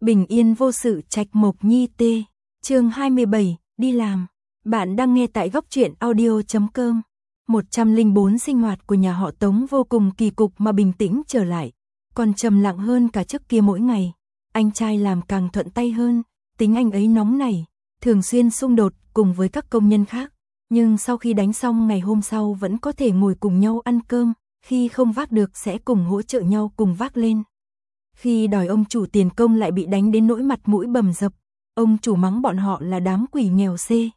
Bình yên vô sự trạch mộc nhi tê. Chương 27, đi làm. Bạn đang nghe tại góc truyện audio.com. 104 sinh hoạt của nhà họ Tống vô cùng kỳ cục mà bình tĩnh trở lại. Còn trầm lặng hơn cả trước kia mỗi ngày. Anh trai làm càng thuận tay hơn, tính anh ấy nóng nảy, thường xuyên xung đột cùng với các công nhân khác. Nhưng sau khi đánh xong ngày hôm sau vẫn có thể ngồi cùng nhau ăn cơm, khi không vác được sẽ cùng hỗ trợ nhau cùng vác lên. Khi đòi ông chủ tiền công lại bị đánh đến nỗi mặt mũi bầm dập, ông chủ mắng bọn họ là đám quỷ nghèo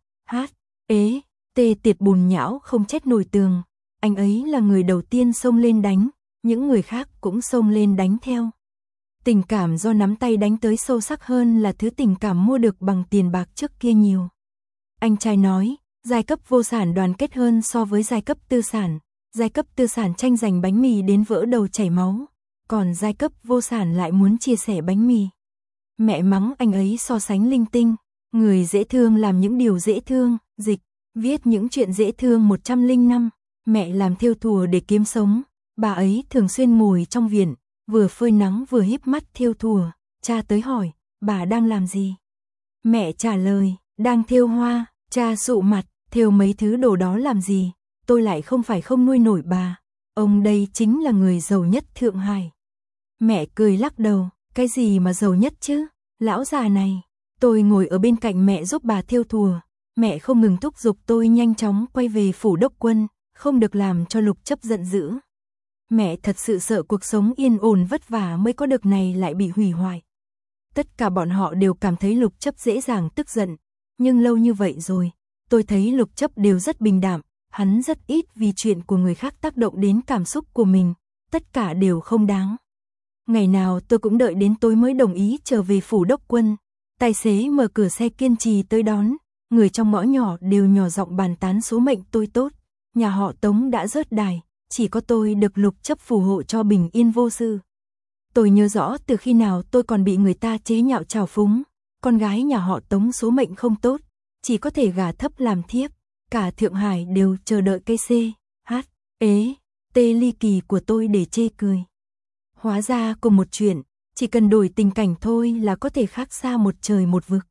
tiệt bùn nhão không chết nổi tường. Anh ấy là người đầu tiên xông lên đánh, những người khác cũng xông lên đánh theo. Tình cảm do nắm tay đánh tới sâu sắc hơn là thứ tình cảm mua được bằng tiền bạc trước kia nhiều. Anh trai nói, giai cấp vô sản đoàn kết hơn so với giai cấp tư sản. Giai cấp tư sản tranh giành bánh mì đến vỡ đầu chảy máu, còn giai cấp vô sản lại muốn chia sẻ bánh mì. Mẹ mắng anh ấy so sánh linh tinh, người dễ thương làm những điều dễ thương, dịch, viết những chuyện dễ thương 105, mẹ làm thêu thùa để kiếm sống, bà ấy thường xuyên ngồi trong viện, vừa phơi nắng vừa híp mắt thêu thùa, cha tới hỏi, bà đang làm gì? Mẹ trả lời, đang thêu hoa, cha sụ mặt, thêu mấy thứ đồ đó làm gì? Tôi lại không phải không nuôi nổi bà, ông đây chính là người giàu nhất Thượng Hải. Mẹ cười lắc đầu, cái gì mà giàu nhất chứ, lão già này. Tôi ngồi ở bên cạnh mẹ giúp bà thêu thùa, mẹ không ngừng thúc giục tôi nhanh chóng quay về phủ đốc quân, không được làm cho Lục Chấp giận dữ. Mẹ thật sự sợ cuộc sống yên ổn vất vả mới có được này lại bị hủy hoại. Tất cả bọn họ đều cảm thấy Lục Chấp dễ dàng tức giận, nhưng lâu như vậy rồi, tôi thấy Lục Chấp đều rất bình đạm. Hắn rất ít vì chuyện của người khác tác động đến cảm xúc của mình, tất cả đều không đáng. Ngày nào tôi cũng đợi đến tối mới đồng ý trở về phủ đốc quân. Tài xế mở cửa xe kiên trì tới đón, người trong ngõ nhỏ đều nhỏ giọng bàn tán số mệnh tôi tốt. Nhà họ Tống đã rớt đài, chỉ có tôi được Lục Chấp phù hộ cho bình yên vô sự. Tôi nhớ rõ từ khi nào tôi còn bị người ta chế nhạo trào phúng, con gái nhà họ Tống số mệnh không tốt, chỉ có thể gả thấp làm thiếp. Cả Thượng Hải đều chờ đợi cây ly kỳ của tôi để chê cười. Hóa ra cùng một chuyện, chỉ cần đổi tình cảnh thôi là có thể khác xa một trời một vực.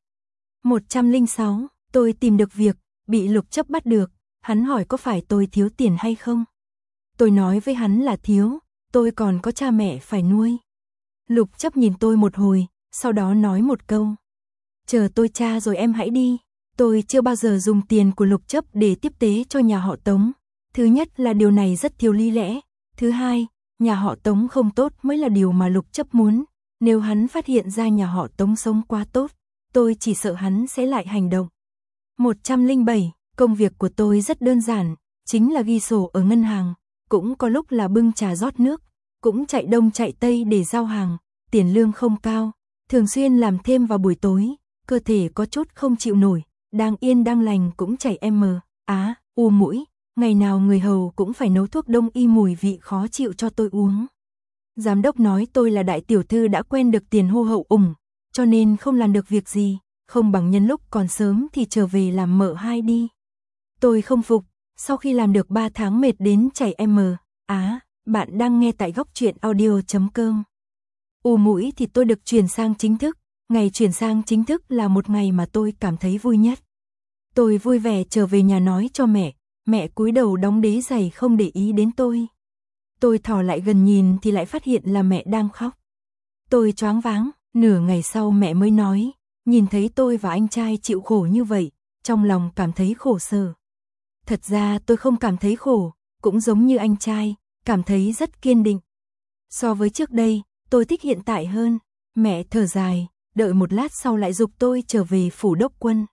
106, tôi tìm được việc, bị Lục Chấp bắt được, hắn hỏi có phải tôi thiếu tiền hay không. Tôi nói với hắn là thiếu, tôi còn có cha mẹ phải nuôi. Lục Chấp nhìn tôi một hồi, sau đó nói một câu. Chờ tôi tra rồi em hãy đi. Tôi chưa bao giờ dùng tiền của Lục Chấp để tiếp tế cho nhà họ Tống. Thứ nhất là điều này rất thiếu lý lẽ. Thứ hai, nhà họ Tống không tốt mới là điều mà Lục Chấp muốn. Nếu hắn phát hiện ra nhà họ Tống sống quá tốt, tôi chỉ sợ hắn sẽ lại hành động. 107, công việc của tôi rất đơn giản, chính là ghi sổ ở ngân hàng, cũng có lúc là bưng trà rót nước, cũng chạy đông chạy tây để giao hàng, tiền lương không cao, thường xuyên làm thêm vào buổi tối, cơ thể có chút không chịu nổi. Đang yên đang lành cũng chảy mũi, ngày nào người hầu cũng phải nấu thuốc đông y mùi vị khó chịu cho tôi uống. Giám đốc nói tôi là đại tiểu thư đã quen được tiền hô hậu ủng, cho nên không làm được việc gì, không bằng nhân lúc còn sớm thì trở về làm mợ hai đi. Tôi không phục, sau khi làm được 3 tháng mệt đến chảy bạn đang nghe tại góc truyện audio.com. Mũi thì tôi được chuyển sang chính thức. Ngày chuyển sang chính thức là một ngày mà tôi cảm thấy vui nhất. Tôi vui vẻ trở về nhà nói cho mẹ cúi đầu đóng đế giày không để ý đến tôi. Tôi thò lại gần nhìn thì lại phát hiện là mẹ đang khóc. Tôi choáng váng, nửa ngày sau mẹ mới nói, nhìn thấy tôi và anh trai chịu khổ như vậy, trong lòng cảm thấy khổ sở. Thật ra tôi không cảm thấy khổ, cũng giống như anh trai, cảm thấy rất kiên định. So với trước đây, tôi thích hiện tại hơn. Mẹ thở dài. Đợi một lát sau lại giục tôi trở về phủ đốc quân.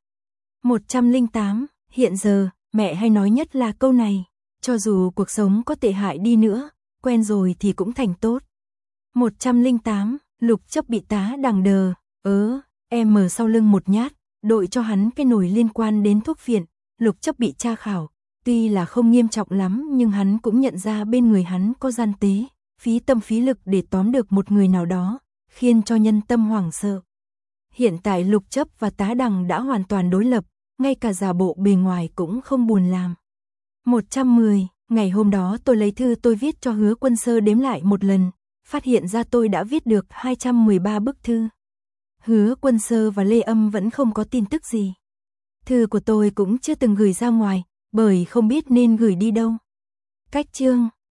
108, hiện giờ, mẹ hay nói nhất là câu này, cho dù cuộc sống có tệ hại đi nữa, quen rồi thì cũng thành tốt. 108, Lục Chấp bị tá đằng đờ, em mở sau lưng một nhát, đội cho hắn cái nồi liên quan đến thuốc viện. Lục Chấp bị tra khảo, tuy là không nghiêm trọng lắm nhưng hắn cũng nhận ra bên người hắn có gian tế, phí tâm phí lực để tóm được một người nào đó, khiến cho nhân tâm hoảng sợ. Hiện tại Lục Chấp và tá đằng đã hoàn toàn đối lập, ngay cả giả bộ bề ngoài cũng không buồn làm. 110, ngày hôm đó tôi lấy thư tôi viết cho Hứa Quân Sơ đếm lại một lần, phát hiện ra tôi đã viết được 213 bức thư. Hứa Quân Sơ và Lê Âm vẫn không có tin tức gì. Thư của tôi cũng chưa từng gửi ra ngoài, bởi không biết nên gửi đi đâu. Cách chương